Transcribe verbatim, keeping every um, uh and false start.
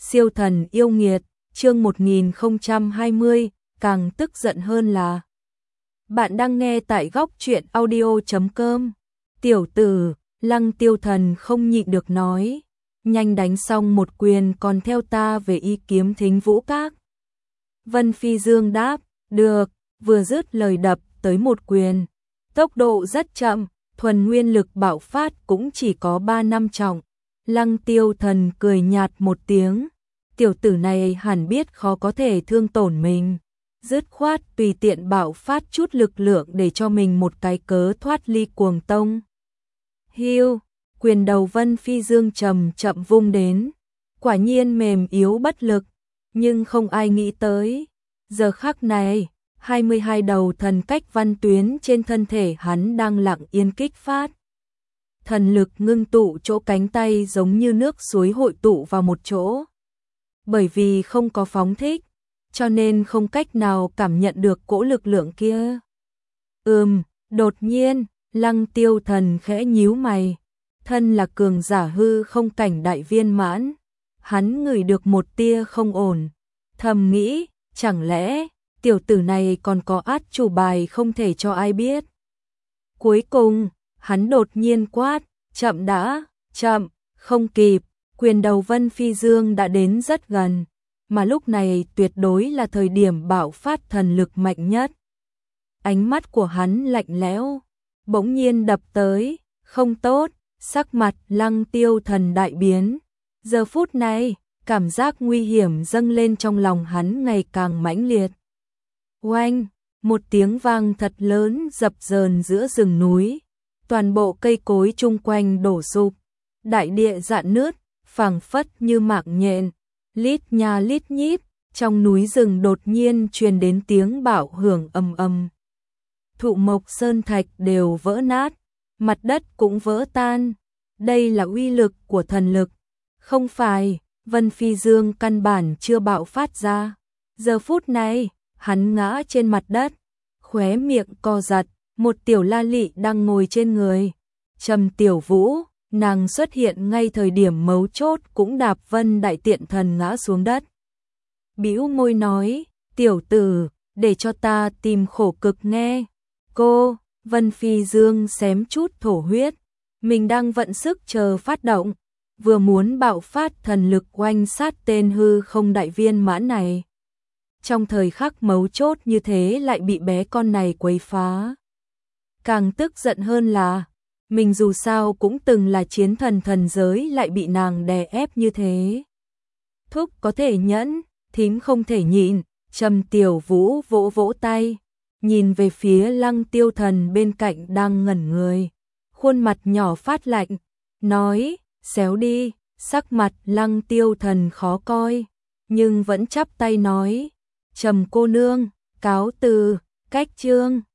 Siêu thần yêu nghiệt, chương một nghìn không trăm hai mươi, càng tức giận hơn là bạn đang nghe tại góc truyện audio chấm com. Tiểu tử, Lăng Tiêu Thần không nhịn được nói, nhanh đánh xong một quyền còn theo ta về Y Kiếm Thính Vũ Các. Vân Phi Dương đáp, được, vừa dứt lời đập tới một quyền. Tốc độ rất chậm, thuần nguyên lực bạo phát cũng chỉ có ba năm trọng. Lăng Tiêu Thần cười nhạt một tiếng, tiểu tử này hẳn biết khó có thể thương tổn mình. Dứt khoát tùy tiện bạo phát chút lực lượng để cho mình một cái cớ thoát ly cuồng tông. Hiu, quyền đầu Vân Phi Dương chậm chậm vung đến, quả nhiên mềm yếu bất lực, nhưng không ai nghĩ tới. Giờ khắc này, hai mươi hai đầu thần cách văn tuyến trên thân thể hắn đang lặng yên kích phát. Thần lực ngưng tụ chỗ cánh tay giống như nước suối hội tụ vào một chỗ. Bởi vì không có phóng thích, cho nên không cách nào cảm nhận được cỗ lực lượng kia. Ừm, đột nhiên, Lăng Tiêu Thần khẽ nhíu mày. Thân là cường giả hư không cảnh đại viên mãn, hắn ngửi được một tia không ổn. Thầm nghĩ, chẳng lẽ tiểu tử này còn có át chủ bài không thể cho ai biết. Cuối cùng, hắn đột nhiên quát, chậm đã, chậm, không kịp, quyền đầu Vân Phi Dương đã đến rất gần, mà lúc này tuyệt đối là thời điểm bạo phát thần lực mạnh nhất. Ánh mắt của hắn lạnh lẽo, bỗng nhiên đập tới, không tốt, sắc mặt Lăng Tiêu Thần đại biến. Giờ phút này, cảm giác nguy hiểm dâng lên trong lòng hắn ngày càng mãnh liệt. Oanh, một tiếng vang thật lớn dập dờn giữa rừng núi, toàn bộ cây cối chung quanh đổ sụp, đại địa rạn nứt, phảng phất như mạng nhện, lít nha lít nhít, trong núi rừng đột nhiên truyền đến tiếng bạo hưởng ầm ầm. Thụ mộc sơn thạch đều vỡ nát, mặt đất cũng vỡ tan. Đây là uy lực của thần lực, không phải Vân Phi Dương căn bản chưa bạo phát ra. Giờ phút này, hắn ngã trên mặt đất, khóe miệng co giật, một tiểu la lị đang ngồi trên người. Trầm Tiểu Vũ, nàng xuất hiện ngay thời điểm mấu chốt cũng đạp Vân Đại Tiện Thần ngã xuống đất. Bĩu môi nói, tiểu tử, để cho ta tìm khổ cực nghe. Cô, Vân Phi Dương xém chút thổ huyết, mình đang vận sức chờ phát động, vừa muốn bạo phát thần lực oanh sát tên hư không đại viên mãn này. Trong thời khắc mấu chốt như thế lại bị bé con này quấy phá. Càng tức giận hơn là, mình dù sao cũng từng là chiến thần thần giới lại bị nàng đè ép như thế. Thúc có thể nhẫn, thím không thể nhịn. Trầm Tiểu Vũ vỗ vỗ tay, nhìn về phía Lăng Tiêu Thần bên cạnh đang ngẩn người, khuôn mặt nhỏ phát lạnh, nói, xéo đi. Sắc mặt Lăng Tiêu Thần khó coi, nhưng vẫn chắp tay nói, Trầm cô nương, cáo từ, cách chương.